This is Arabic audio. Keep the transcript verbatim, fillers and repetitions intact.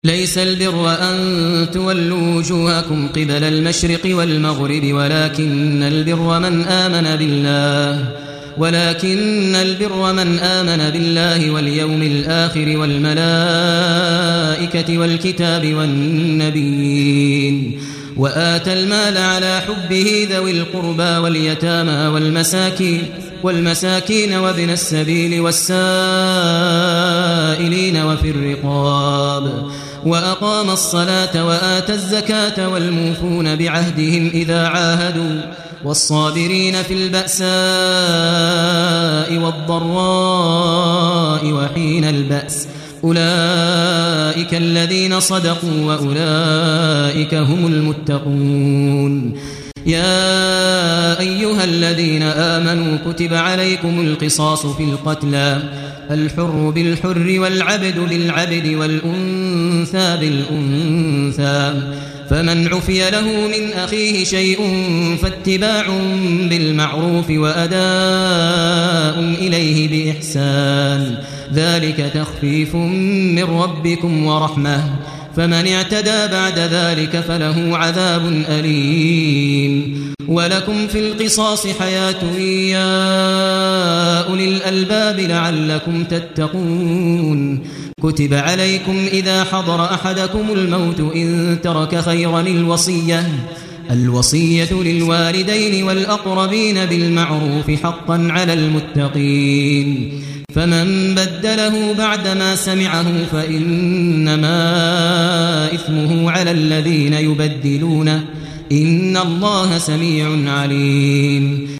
ليس البر أن تولوا وجوهكم قبل المشرق والمغرب ولكن البر من آمن بالله ولكن البر من آمن بالله واليوم الآخر والملائكة والكتاب والنبيين وآتى المال على حبه ذوي القربى واليتامى والمساكين والمساكين وابن السبيل والسائلين وفي الرقاب وأقام الصلاة وآتى الزكاة والموفون بعهدهم إذا عاهدوا والصابرين في البأساء والضراء وحين البأس أولئك الذين صدقوا وأولئك هم المتقون. يا أيها الذين آمنوا كتب عليكم القصاص في القتلى الحر بالحر والعبد بالعبد والأنثى بالأنثى فمن عفي له من أخيه شيء فاتباع بالمعروف وأداء إليه بإحسان ذلك تخفيف من ربكم ورحمة فمن اعتدى بعد ذلك فله عذاب أليم. ولكم في القصاص حياة يا أولي الألباب لعلكم تتقون. كتب عليكم إذا حضر أحدكم الموت إن ترك خيرا الوصية الوصية للوالدين والأقربين بالمعروف حقا على المتقين فمن بدله بعدما سمعه فإنما إثمه على الذين يبدلونه إن الله سميع عليم.